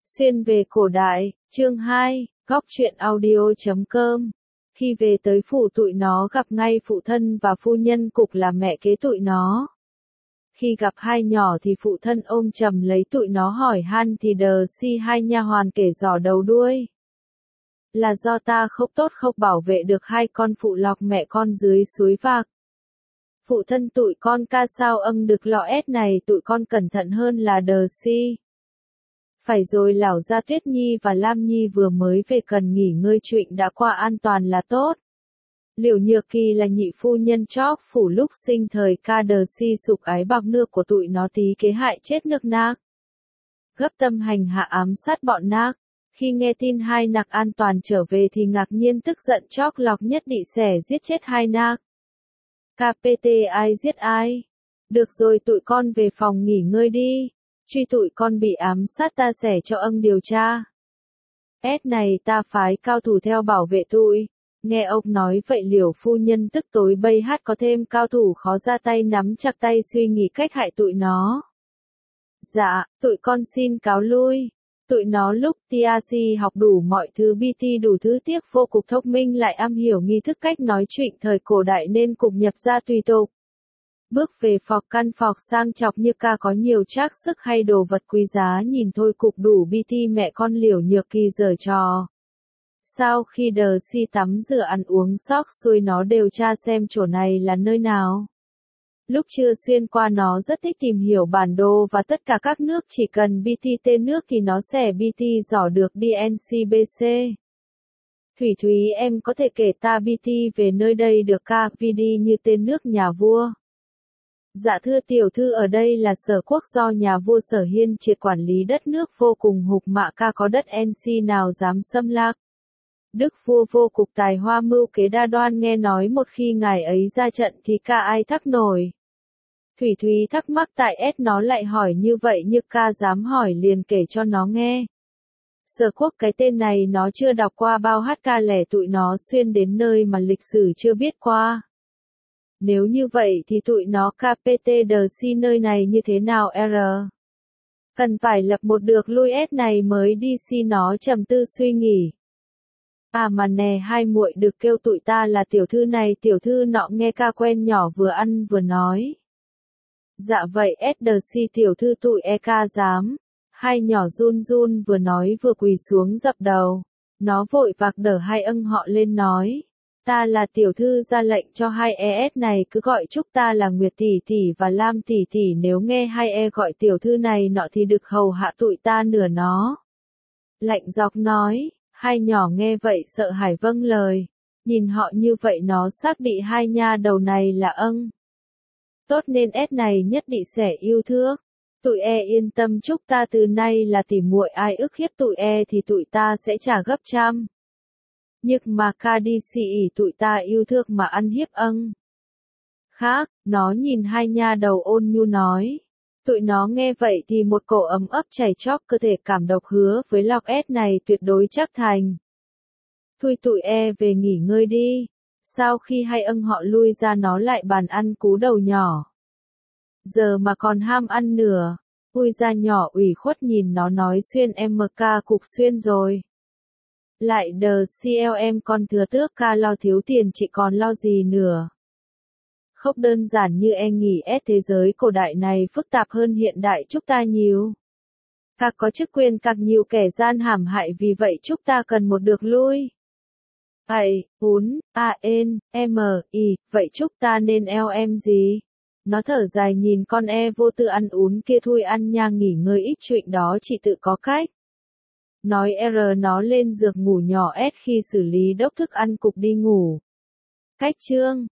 Xuyên về cổ đại, chương 2, góc truyện audio.com. Khi về tới phủ tụi nó gặp ngay phụ thân và phu nhân cục là mẹ kế tụi nó. Khi gặp hai nhỏ thì phụ thân ôm chầm lấy tụi nó hỏi han thì đờ si hai nha hoàn kể giò đầu đuôi. Là do ta không tốt không bảo vệ được hai con phụ lọc mẹ con dưới suối vạc. Phụ thân tụi con ca sao âng được lọ ét này tụi con cẩn thận hơn là đờ si. Phải rồi lão gia Tuyết Nhi và Lam Nhi vừa mới về cần nghỉ ngơi chuyện đã qua an toàn là tốt. Liệu Nhược Kỳ là nhị phu nhân chóp phủ lúc sinh thời ca đờ si sục ái bạc nước của tụi nó tí kế hại chết nước nác. Gấp tâm hành hạ ám sát bọn nác. Khi nghe tin hai nạc an toàn trở về thì ngạc nhiên tức giận chóc lọc nhất định sẽ giết chết hai nạc. KPT ai giết ai? Được rồi tụi con về phòng nghỉ ngơi đi. Truy tụi con bị ám sát ta sẽ cho âng điều tra. Này ta phái cao thủ theo bảo vệ tụi. Nghe ông nói vậy Liễu phu nhân tức tối bây hát có thêm cao thủ khó ra tay nắm chặt tay suy nghĩ cách hại tụi nó. Dạ, tụi con xin cáo lui. Tụi nó lúc TRC học đủ mọi thứ BT đủ thứ tiếc vô cùng thông minh lại am hiểu nghi thức cách nói chuyện thời cổ đại nên cục nhập ra tùy tục. Bước về phọc căn phọc sang chọc như ca có nhiều trác sức hay đồ vật quý giá nhìn thôi cục đủ BT mẹ con Liễu Nhược Kỳ giở trò. Sau khi đờ si tắm rửa ăn uống xóc xuôi nó đều tra xem chỗ này là nơi nào. Lúc chưa xuyên qua nó rất thích tìm hiểu bản đồ và tất cả các nước chỉ cần BT tên nước thì nó sẽ BT dò được DNCBC. Thủy Thúy em có thể kể ta BT về nơi đây được ca VD như tên nước nhà vua. Dạ thưa tiểu thư ở đây là sở quốc do nhà vua Sở Hiên triệt quản lý đất nước vô cùng hục mạ ca có đất NC nào dám xâm lạc. Đức vua vô cục tài hoa mưu kế đa đoan nghe nói một khi ngài ấy ra trận thì ca ai thắc nổi. Thủy Thúy thắc mắc tại nó lại hỏi như vậy như ca dám hỏi liền kể cho nó nghe. Sở quốc cái tên này nó chưa đọc qua bao hát ca lẻ tụi nó xuyên đến nơi mà lịch sử chưa biết qua. Nếu như vậy thì tụi nó KPT đờ si nơi này như thế nào Cần phải lập một được lui này mới đi si nó trầm tư suy nghĩ. À mà nè hai muội được kêu tụi ta là tiểu thư này tiểu thư nọ nghe ca quen nhỏ vừa ăn vừa nói. Dạ vậy đờ si tiểu thư tụi ca dám. Hai nhỏ run run vừa nói vừa quỳ xuống dập đầu. Nó vội vạc đỡ hai âng họ lên nói. Ta là tiểu thư ra lệnh cho hai này cứ gọi chúc ta là Nguyệt tỷ tỷ và Lam tỷ tỷ nếu nghe hai gọi tiểu thư này nọ thì được hầu hạ tụi ta nửa nó. Lạnh dọc nói, hai nhỏ nghe vậy sợ hãi vâng lời. Nhìn họ như vậy nó xác định hai nha đầu này là âng. Tốt nên này nhất định sẽ yêu thương. Tụi yên tâm chúc ta từ nay là tỉ muội ai ức hiếp tụi thì tụi ta sẽ trả gấp trăm. Nhưng mà ca đi xì ỉ tụi ta yêu thương mà ăn hiếp âng. Khác, nó nhìn hai nha đầu ôn nhu nói. Tụi nó nghe vậy thì một cổ ấm ấp chảy chóc cơ thể cảm độc hứa với lọc này tuyệt đối chắc thành. Thôi tụi về nghỉ ngơi đi. Sau khi hai âng họ lui ra nó lại bàn ăn cú đầu nhỏ. Giờ mà còn ham ăn nửa. Ui da nhỏ ủy khuất nhìn nó nói xuyên MK cục xuyên rồi. Lại đờ CLM con thừa tước ca lo thiếu tiền chị còn lo gì nữa. Không đơn giản như nghĩ thế giới cổ đại này phức tạp hơn hiện đại chúc ta nhiều. Các có chức quyền càng nhiều kẻ gian hãm hại vì vậy chúc ta cần một được lui. Vậy chúc ta nên em gì? Nó thở dài nhìn con vô tư ăn uống kia thôi ăn nha nghỉ ngơi ít chuyện đó chị tự có cách. Nói nó lên giường ngủ nhỏ khi xử lý đốc thức ăn cục đi ngủ. Cách chương